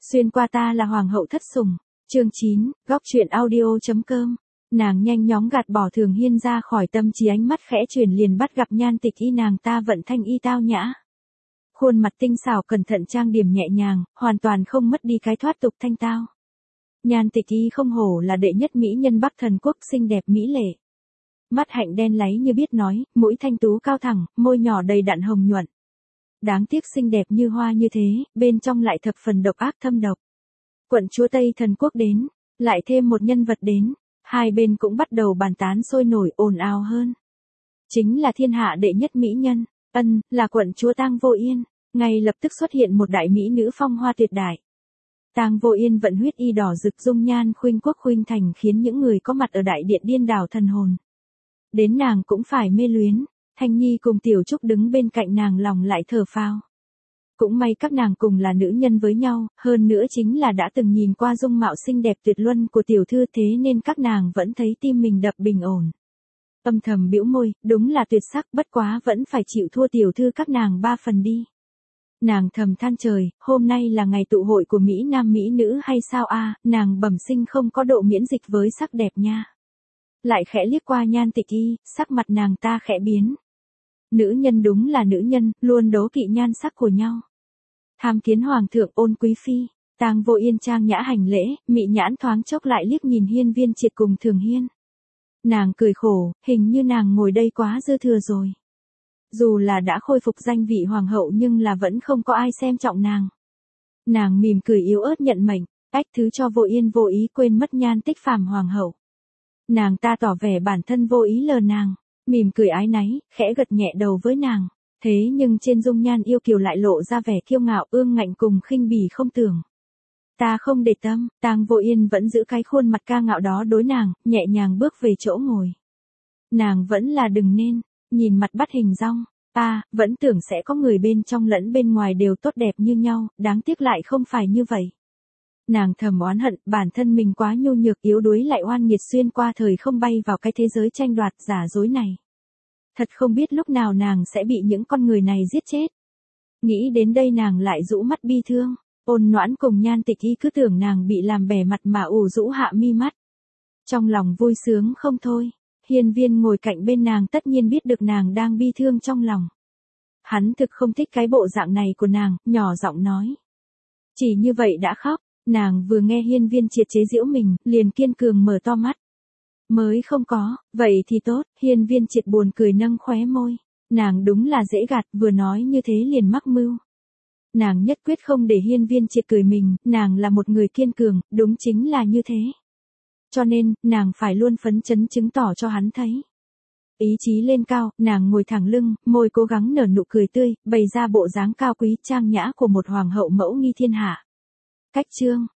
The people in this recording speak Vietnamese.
Xuyên qua ta là hoàng hậu thất sủng. Chương 9, góc truyện audio.com. Nàng nhanh chóng gạt bỏ Thường Hiên ra khỏi tâm trí, ánh mắt khẽ chuyển liền bắt gặp Nhan Tịch Y. Nàng ta vận thanh y tao nhã, khuôn mặt tinh xảo cẩn thận trang điểm nhẹ nhàng, hoàn toàn không mất đi cái thoát tục thanh tao. Nhan Tịch Y không hổ là đệ nhất mỹ nhân Bắc Thần Quốc, xinh đẹp mỹ lệ. Mắt hạnh đen láy như biết nói, mũi thanh tú cao thẳng, môi nhỏ đầy đặn hồng nhuận. Đáng tiếc xinh đẹp như hoa như thế, bên trong lại thập phần độc ác thâm độc. Quận chúa Tây Thần Quốc đến, lại thêm một nhân vật đến, hai bên cũng bắt đầu bàn tán sôi nổi ồn ào hơn. Chính là thiên hạ đệ nhất mỹ nhân, là quận chúa Tang Vô Yên. Ngay lập tức xuất hiện một đại mỹ nữ phong hoa tuyệt đại. Tang Vô Yên vận huyết y đỏ rực, dung nhan khuynh quốc khuynh thành, khiến những người có mặt ở đại điện điên đảo thần hồn. Đến nàng cũng phải mê luyến. Thanh Nhi cùng Tiểu Trúc đứng bên cạnh nàng lòng lại thở phào. Cũng may các nàng cùng là nữ nhân với nhau, hơn nữa chính là đã từng nhìn qua dung mạo xinh đẹp tuyệt luân của tiểu thư, thế nên các nàng vẫn thấy tim mình đập bình ổn. Âm thầm bĩu môi, đúng là tuyệt sắc, bất quá vẫn phải chịu thua tiểu thư các nàng 3 phần đi. Nàng thầm than trời, hôm nay là ngày tụ hội của Mỹ Nam Mỹ nữ hay sao a? Nàng bẩm sinh không có độ miễn dịch với sắc đẹp nha. Lại khẽ liếc qua Nhan Tịch Y, sắc mặt nàng ta khẽ biến. Nữ nhân đúng là nữ nhân, luôn đố kỵ nhan sắc của nhau. Tham kiến hoàng thượng, ôn quý phi. Tang Vô Yên trang nhã hành lễ, mị nhãn thoáng chốc lại liếc nhìn Hiên Viên Triệt cùng Thường Hiên. Nàng cười khổ, hình như nàng ngồi đây quá dư thừa rồi. Dù là đã khôi phục danh vị hoàng hậu nhưng là vẫn không có ai xem trọng nàng. Nàng mỉm cười yếu ớt nhận mệnh, thứ cho Vô Yên vô ý quên mất Nhan Tích Phàm hoàng hậu. Nàng ta tỏ vẻ bản thân vô ý lờ nàng, mỉm cười ái náy, khẽ gật nhẹ đầu với nàng. Thế nhưng trên dung nhan yêu kiều lại lộ ra vẻ kiêu ngạo ương ngạnh cùng khinh bỉ không tưởng. Ta không để tâm, Tang Vô Yên vẫn giữ cái khuôn mặt ca ngạo đó đối nàng, nhẹ nhàng bước về chỗ ngồi. Nàng vẫn là đừng nên, nhìn mặt bắt hình dong, vẫn tưởng sẽ có người bên trong lẫn bên ngoài đều tốt đẹp như nhau, đáng tiếc lại không phải như vậy. Nàng thầm oán hận, bản thân mình quá nhu nhược yếu đuối, lại oan nghiệt xuyên qua thời không bay vào cái thế giới tranh đoạt giả dối này. Thật không biết lúc nào nàng sẽ bị những con người này giết chết. Nghĩ đến đây nàng lại rũ mắt bi thương. Ôn Noãn cùng Nhan Tịch Y cứ tưởng nàng bị làm bẻ mặt mà ủ rũ hạ mi mắt. Trong lòng vui sướng không thôi. Hiên Viên ngồi cạnh bên nàng tất nhiên biết được nàng đang bi thương trong lòng. Hắn thực không thích cái bộ dạng này của nàng, nhỏ giọng nói. Chỉ như vậy đã khóc. Nàng vừa nghe Hiên Viên Triệt chế giễu mình, liền kiên cường mở to mắt. Mới không có, vậy thì tốt. Hiên Viên Triệt buồn cười nâng khóe môi. Nàng đúng là dễ gạt, vừa nói như thế liền mắc mưu. Nàng nhất quyết không để Hiên Viên Triệt cười mình, nàng là một người kiên cường, đúng chính là như thế. Cho nên, nàng phải luôn phấn chấn chứng tỏ cho hắn thấy. Ý chí lên cao, nàng ngồi thẳng lưng, môi cố gắng nở nụ cười tươi, bày ra bộ dáng cao quý trang nhã của một hoàng hậu mẫu nghi thiên hạ. Cách chương